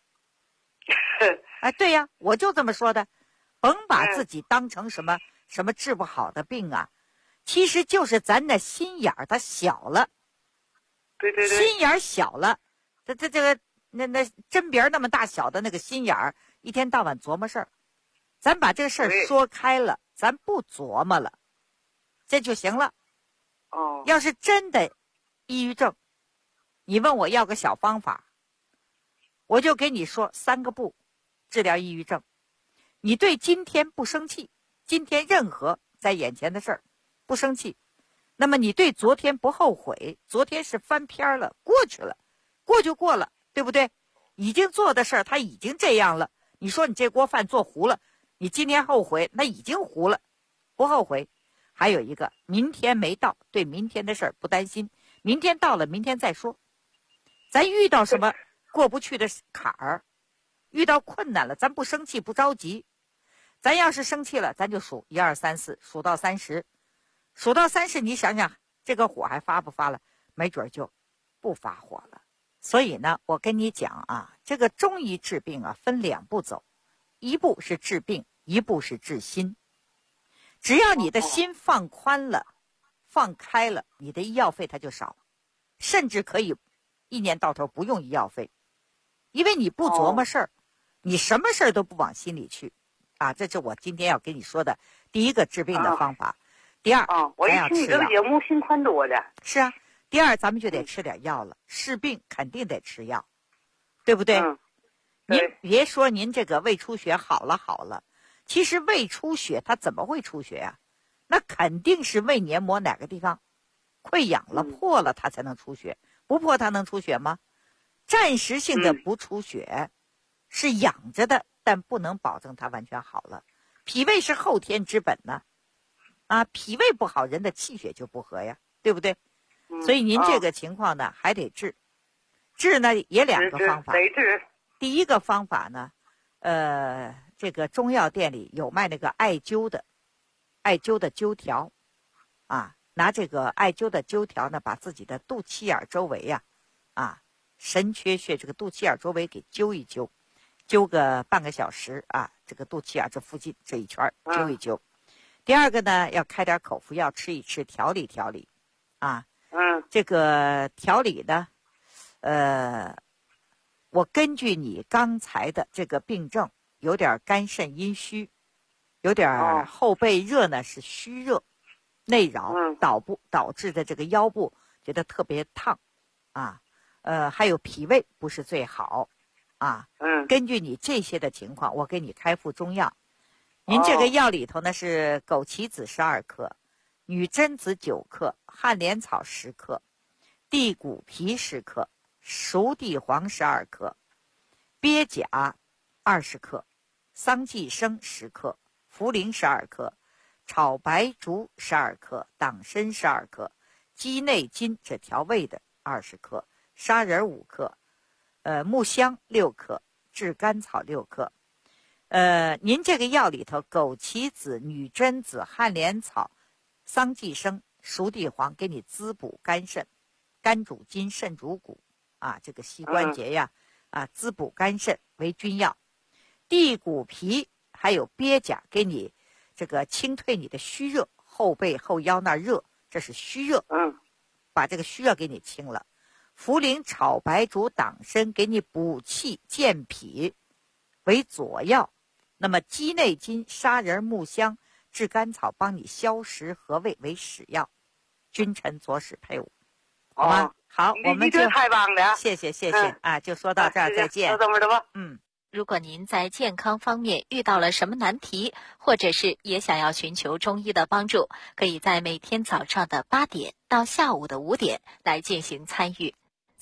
对呀，我就这么说的。甭把自己当成什么治不好的病其实就是咱的心眼儿它小了。 对。 心眼儿小了，这个那针鼻儿那么大小的那个心眼儿，一天到晚琢磨事儿。咱把这个事儿说开了，咱不琢磨了，这就行了。要是真的抑郁症，你问我要个小方法，我就给你说3个步治疗抑郁症。你对今天不生气，今天任何在眼前的事儿不生气，那么你对昨天不后悔，昨天是翻篇了，过去了，过就过了，对不对？已经做的事儿它已经这样了，你说你这锅饭做糊了，你今天后悔，那已经糊了，不后悔。还有一个，明天没到，对明天的事儿不担心，明天到了明天再说。咱遇到什么过不去的坎儿，遇到困难了，咱不生气不着急。咱要是生气了，咱就数1、2、3、4，数到30，数到30，你想想这个火还发不发了？没准就不发火了。所以呢，我跟你讲这个中医治病分2步走，一步是治病，一步是治心。只要你的心放宽了，放开了，你的医药费它就少，甚至可以1年到头不用医药费，因为你不琢磨事儿，你什么事儿都不往心里去。这是我今天要跟你说的第一个治病的方法。第二， 我一听你这个节目心宽多的。 是啊，第二咱们就得吃点药了，是病肯定得吃药，对不对？您别说您这个胃出血好了，其实胃出血它怎么会出血那肯定是胃黏膜哪个地方溃疡了、破了，它才能出血，不破它能出血吗？暂时性的不出血是养着的，但不能保证它完全好了。脾胃是后天之本呢，脾胃不好，人的气血就不和呀，对不对？所以您这个情况呢，还得治。治呢也2个方法。第一个方法呢，这个中药店里有卖那个艾灸的灸条拿这个艾灸的灸条呢，把自己的肚脐眼周围神阙穴这个肚脐眼周围给灸一灸。灸个半个小时这个肚脐眼这附近这一圈灸一灸。第二个呢，要开点口服药吃一吃，调理这个调理呢我根据你刚才的这个病症，有点肝肾阴虚，有点后背热呢是虚热，内扰导致的这个腰部觉得特别烫啊，还有脾胃不是最好啊。根据你这些的情况，我给你开副中药。您这个药里头呢是枸杞子12克，女贞子9克，旱莲草10克，地骨皮10克，熟地黄12克，鳖甲20克，桑寄生10克，茯苓12克，炒白术12克，党参12克，鸡内金这调味的20克，砂仁5克，木香6克，炙甘草6克。您这个药里头，枸杞子、女贞子、旱莲草、桑寄生、熟地黄，给你滋补肝肾，肝主筋，肾主骨啊，这个膝关节呀，滋补肝肾为君药。地骨皮还有鳖甲，给你这个清退你的虚热，后背后腰那热，这是虚热，把这个虚热给你清了。茯苓、炒白术、党参，给你补气健脾为佐药。那么鸡内金、砂仁、木香、炙甘草，帮你消食和胃为使药，君臣佐使配伍，好吗？好，我们就太棒了， 谢谢啊，就说到这儿，再见。 就这么着吧。 如果您在健康方面遇到了什么难题，或者是也想要寻求中医的帮助，可以在每天早上的8点到下午的5点来进行参与。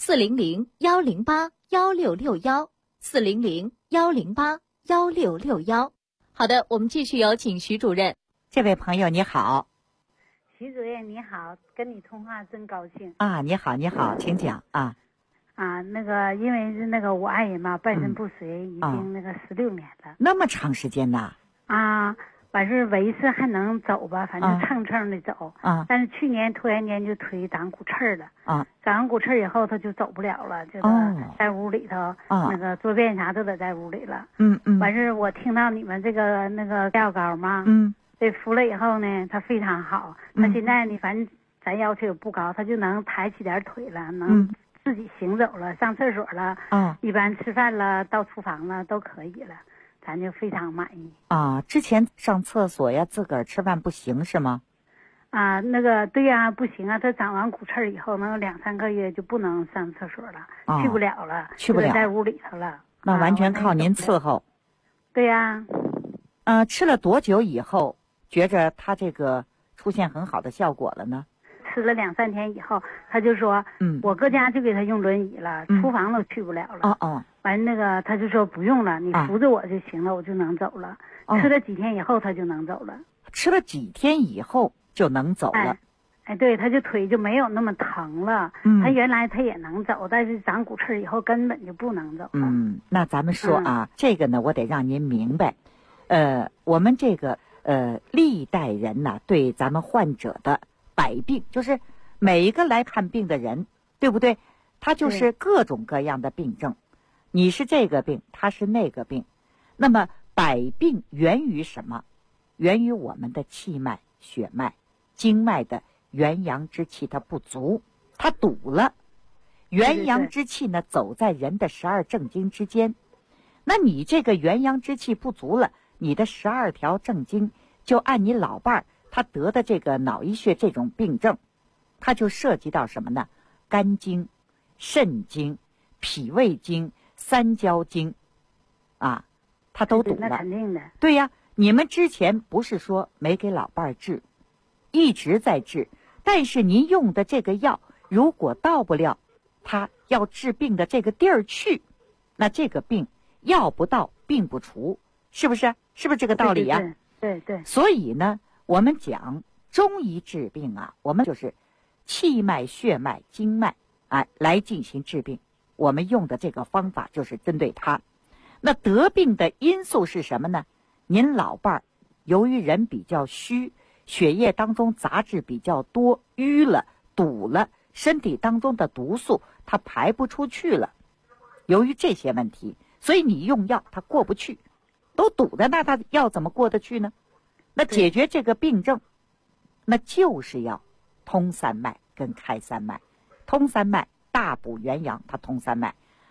400-108-1661，400-108-1661。好的，我们继续有请徐主任。 这位朋友你好。 徐主任你好，跟你通话真高兴啊！你好，请讲啊。 那个因为是那个我爱人嘛，半身不遂，已经那个16年了。 那么长时间呐？ 完事维持还能走吧，反正蹭蹭的走。但是去年突然间就腿长骨刺了。长完骨刺以后他就走不了了，就是在屋里头，那个做便啥都得在屋里了。完事我听到你们这个那个药膏嘛，这服了以后呢，他非常好。他现在呢，反正咱要求也不高，他就能抬起点腿了，能自己行走了，上厕所了，一般吃饭了，到厨房了都可以了。咱就非常满意之前上厕所呀，自个儿吃饭不行是吗？ 那个对呀，不行啊，他长完骨刺以后，能有2-3个月就不能上厕所了，去不了了， 去不了， 在屋里头了。 那完全靠您伺候。 对呀。 吃了多久以后，觉着他这个出现很好的效果了呢？ 吃了2-3天以后，他就说，我搁家就给他用轮椅了，厨房都去不了了。完那个他就说不用了，你扶着我就行了，我就能走了。吃了几天以后他就能走了。 吃了几天以后就能走了。 对，他就腿就没有那么疼了。他原来他也能走，但是长骨刺以后根本就不能走了。 那咱们说这个呢，我得让您明白，我们这个历代人呢，对咱们患者的百病，就是每一个来看病的人，对不对？他就是各种各样的病症。你是这个病，他是那个病。那么百病源于什么？源于我们的气脉、血脉、经脉的元阳之气它不足，它堵了。元阳之气呢，走在人的12正经之间。那你这个元阳之气不足了，你的12条正经就按你老伴儿他得的这个脑溢血这种病症，它就涉及到什么呢？肝经、肾经、脾胃经、三焦经它都堵了。 那肯定的。 对呀，你们之前不是说没给老伴儿治，一直在治，但是您用的这个药如果到不了他要治病的这个地儿去，那这个病药不到病不除，是不是？是不是这个道理呀？ 对。 所以呢，我们讲中医治病我们就是气脉、血脉、经脉来进行治病。我们用的这个方法就是针对它。那得病的因素是什么呢？您老伴儿由于人比较虚，血液当中杂质比较多，淤了、堵了，身体当中的毒素它排不出去了。由于这些问题，所以你用药它过不去，都堵在那儿，它药怎么过得去呢？那解决这个病症，那就是要通三脉跟开三脉。通三脉大补元阳，它通三脉。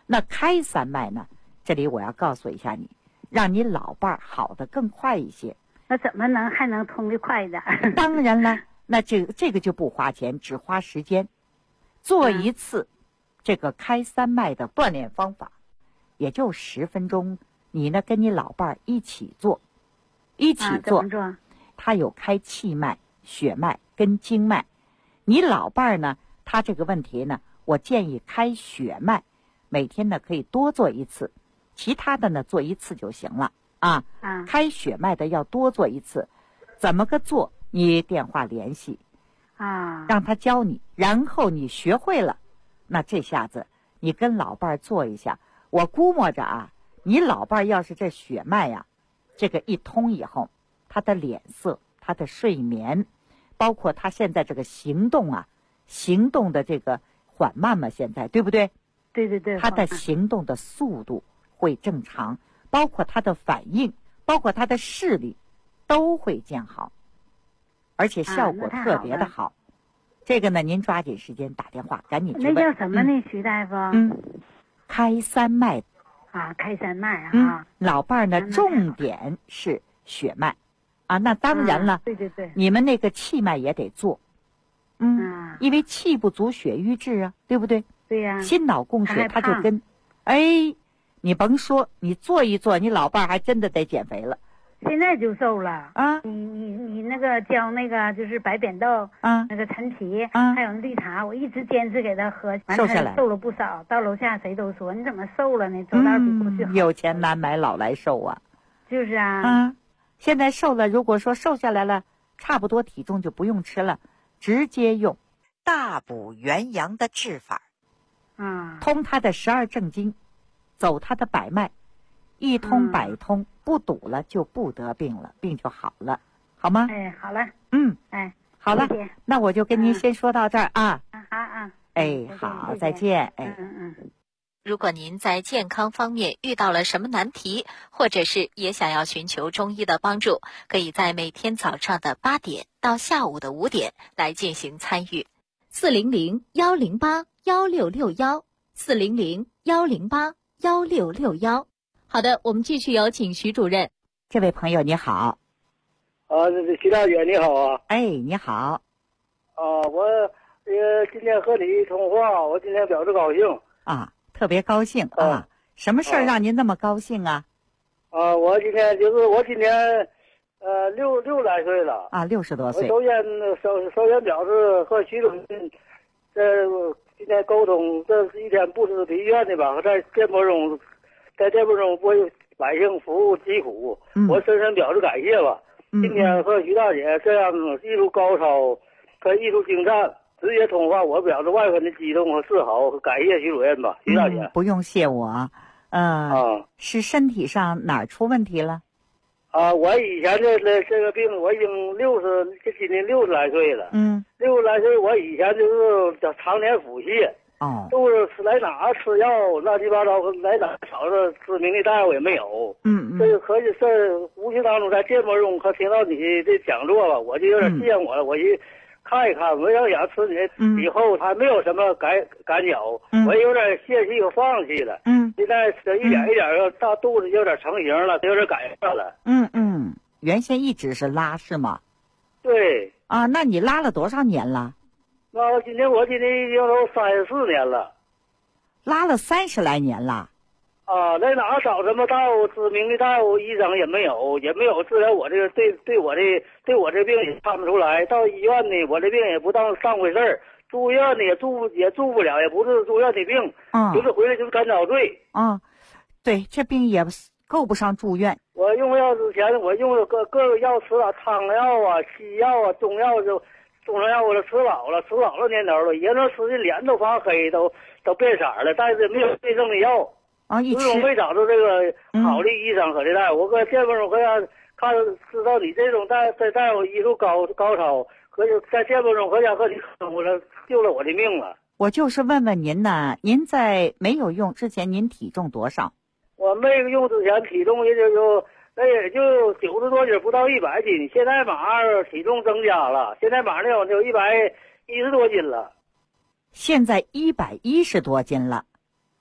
那开三脉呢？这里我要告诉一下你，让你老伴儿好的更快一些。 那怎么还能通得快一点？ 当然了，那这个就不花钱，只花时间。做一次这个开三脉的锻炼方法，也就10分钟。你呢跟你老伴儿一起做， 怎么做？ 他有开气脉、血脉跟经脉。你老伴儿呢，他这个问题呢，我建议开血脉，每天呢可以多做一次，其他的呢做一次就行了啊。开血脉的要多做一次，怎么个做？你电话联系啊， 让他教你，然后你学会了，那这下子你跟老伴儿做一下，我估摸着啊，你老伴儿要是这血脉呀，这个一通以后，他的脸色、他的睡眠，包括他现在这个行动啊，行动的这个缓慢嘛，现在对不对？ 对对对， 他的行动的速度会正常，包括他的反应，包括他的视力都会见好，而且效果特别的好。这个呢，您抓紧时间打电话，赶紧去问。 那叫什么呢，徐大夫？ 开三脉。 开三脉啊。 老伴儿呢，重点是血脉啊。那当然了， 对对对， 你们那个气脉也得做。因为气不足血瘀滞啊，对不对？ 对呀。 心脑供血，它就跟，你甭说，你做一做，你老伴儿还真的得减肥了。 现在就瘦了啊！ 你那个教那个就是白扁豆啊， 那个陈皮啊，还有绿茶，我一直坚持给他喝， 瘦下来， 瘦了不少。到楼下谁都说你怎么瘦了呢？走道比过去好。 有钱难买老来瘦啊！ 就是啊。 现在瘦了，如果说瘦下来了，差不多体重就不用吃了，直接用大补元阳的治法。通他的12正经，走他的百脉，一通百通，不堵了就不得病了，病就好了，好吗？ 好了。 好了，那我就跟您先说到这儿啊。好，再见。 如果您在健康方面遇到了什么难题，或者是也想要寻求中医的帮助，可以在每天早上的8点到下午的5点来进行参与。 400-108-1661，400-108-1661。好的，我们继续有请徐主任。 这位朋友你好。 徐大姐你好啊。 你好。 我今天和你通话，我今天表示高兴啊，特别高兴啊。什么事儿让您那么高兴啊？ 我今天60来岁了啊 ，60多岁。 首先表示和徐主任今天沟通，这是一天不知疲倦的吧，在节目中为百姓服务疾苦，我深深表示感谢吧。今天和徐大姐这样艺术高超和艺术精湛直接通话，我表示万分的激动和自豪，感谢徐主任吧，徐大姐。 不用谢我，是身体上哪儿出问题了？ 我以前这个病，我已经今年60来岁了。60来岁，我以前就是常年腹泻。就是来哪吃药，乱七八糟，来哪找着知名的大夫也没有。这可以是无形当中在节目中可听到你的讲座吧，我就有点羡慕了，我去看一看，我要想吃你以后还没有什么感脚，我有点泄气和放弃了。现在一点一点大肚子有点成型了，有点改善了。 原先一直是拉是吗？ 对。 那你拉了多少年了？ 我今年已经都34年了， 拉了30来年了。 在哪找什么大夫，知名的大夫医生也没有治疗我这个对我这病也看不出来。到医院呢，我这病也不当回事儿，住院呢也住不了，也不是住院的病，就是回来就是干早醉。 对，这病也够不上住院。 我用药之前，我用各个药吃了，汤药啊、西药啊、中药中成药我都吃老了年头了，也能吃的脸都发黑，都变色了，但是没有对症的药。 一吃没找着这个好的医生和的大夫。我搁节目中看知道你这种大夫医术高超，在节目中和你我了救了我的命了。 我就是问问您呢，您在没有用之前，您体重多少？ 我没用之前体重也就90多斤，不到100斤。现在马上体重增加了，现在马上就110多斤了。 现在110多斤了。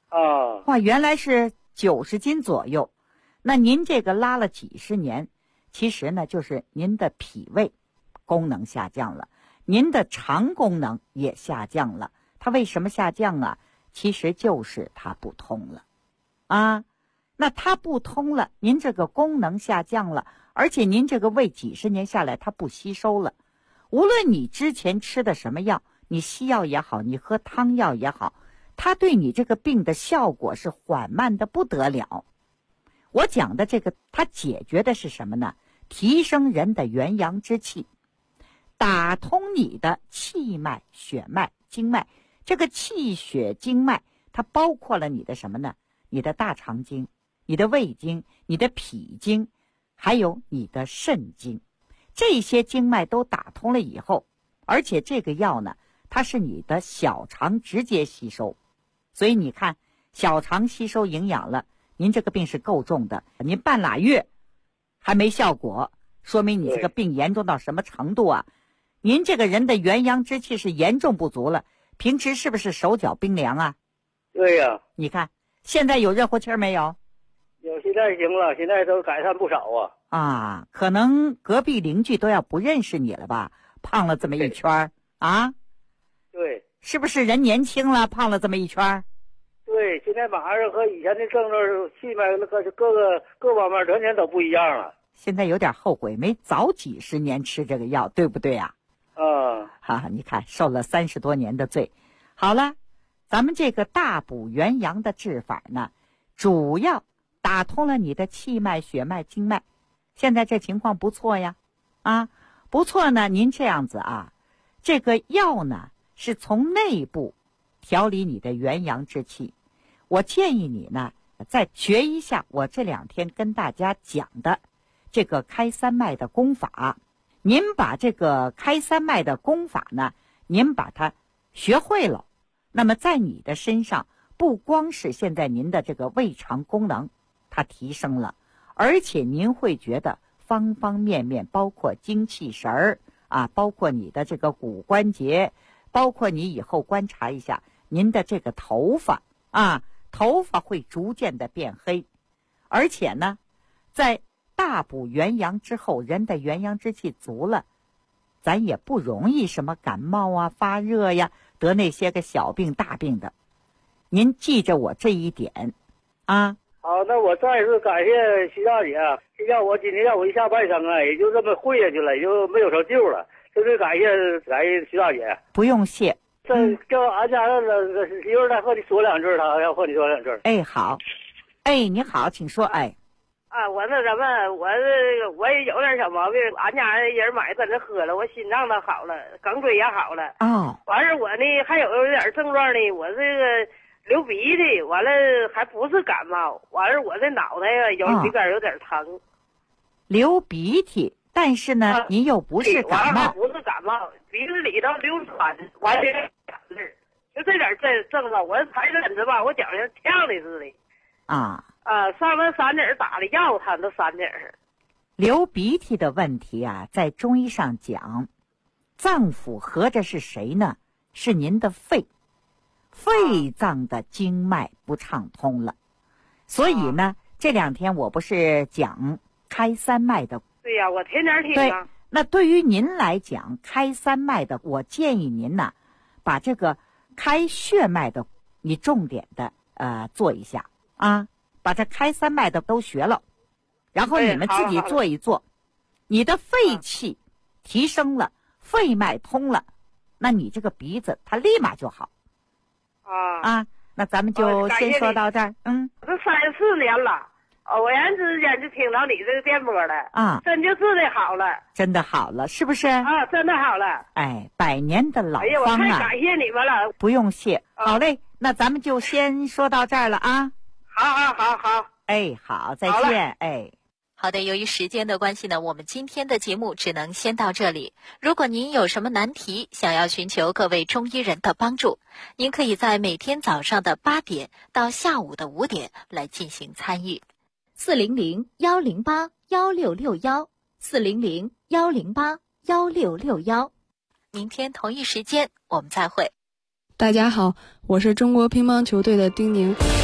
哇，原来是90斤左右。那您这个拉了几十年，其实呢就是您的脾胃功能下降了，您的肠功能也下降了。它为什么下降啊？其实就是它不通了啊。那它不通了，您这个功能下降了，而且您这个胃几十年下来它不吸收了。无论你之前吃的什么药，你西药也好，你喝汤药也好，它对你这个病的效果是缓慢的不得了。我讲的这个它解决的是什么呢？提升人的元阳之气，打通你的气脉、血脉、经脉。这个气血经脉它包括了你的什么呢？你的大肠经、你的胃经、你的脾经，还有你的肾经。这些经脉都打通了以后，而且这个药呢，它是你的小肠直接吸收，所以你看小肠吸收营养了，您这个病是够重的，您半拉月还没效果，说明你这个病严重到什么程度啊？您这个人的元阳之气是严重不足了，平时是不是手脚冰凉啊？ 对呀。 你看现在有热乎气儿没有？ 有，现在行了，现在都改善不少啊。 啊，可能隔壁邻居都要不认识你了吧？胖了这么一圈啊？ 对。 是不是人年轻了，胖了这么一圈？ 对，现在马上和以前的症状、气脉各方面完全都不一样了。 现在有点后悔没早几十年吃这个药，对不对呀？你看受了30多年的罪。好了，咱们这个大补元阳的治法呢，主要打通了你的气脉、血脉、经脉。现在这情况不错呀，不错呢。您这样子啊，这个药呢是从内部调理你的元阳之气。我建议你呢再学一下我这2天跟大家讲的这个开三脉的功法。您把这个开三脉的功法呢，您把它学会了，那么在你的身上不光是现在您的这个胃肠功能它提升了，而且您会觉得方方面面，包括精气神儿包括你的这个骨关节，包括你以后观察一下您的这个头发头发会逐渐的变黑。而且呢，在大补元阳之后，人的元阳之气足了，咱也不容易什么感冒发热呀，得那些个小病大病的。您记着我这一点好，那我再一次感谢徐大姐，让我今天让我一下半生也就这么混下去了，也就没有什么救了。真是感谢徐大姐。 不用谢。 叫俺家的媳妇再和你说2句，他要和你说2句。 好。你好，请说。 我那什么，我也有点小毛病，俺家人买跟着喝了，我心脏都好了，颈椎也好了。完事我呢还有点症状呢，我这个流鼻涕，完了还不是感冒，完事我这脑袋有里边有点疼。 流鼻涕，但是呢你又不是感冒。 不是感冒，鼻子里头流喘，完了就这点症状，我才忍着吧，我觉着跳的似的。上完3点打了药，他都3点。 流鼻涕的问题在中医上讲，脏腑合着是谁呢？是您的肺脏的经脉不畅通了。所以呢，这2天我不是讲开三脉的。 对呀，我天天听。 对，那对于您来讲，开三脉的，我建议您呢，把这个开血脉的，你重点的做一下把这开三脉的都学了，然后你们自己做一做，你的肺气提升了，肺脉通了，那你这个鼻子它立马就好。那咱们就先说到这儿。 这3、4年了，偶然之间就听到你这个电波了真就是的好了， 真的好了，是不是？ 真的好了。 100年的老方我太感谢你们了。 不用谢。好嘞，那咱们就先说到这儿了好。 好，再见。 好的，由于时间的关系呢，我们今天的节目只能先到这里。如果您有什么难题，想要寻求各位中医人的帮助，您可以在每天早上的8点到下午的5点来进行参与。400-108-1661，400-108-1661。明天同一时间我们再会。 大家好，我是中国乒乓球队的丁宁。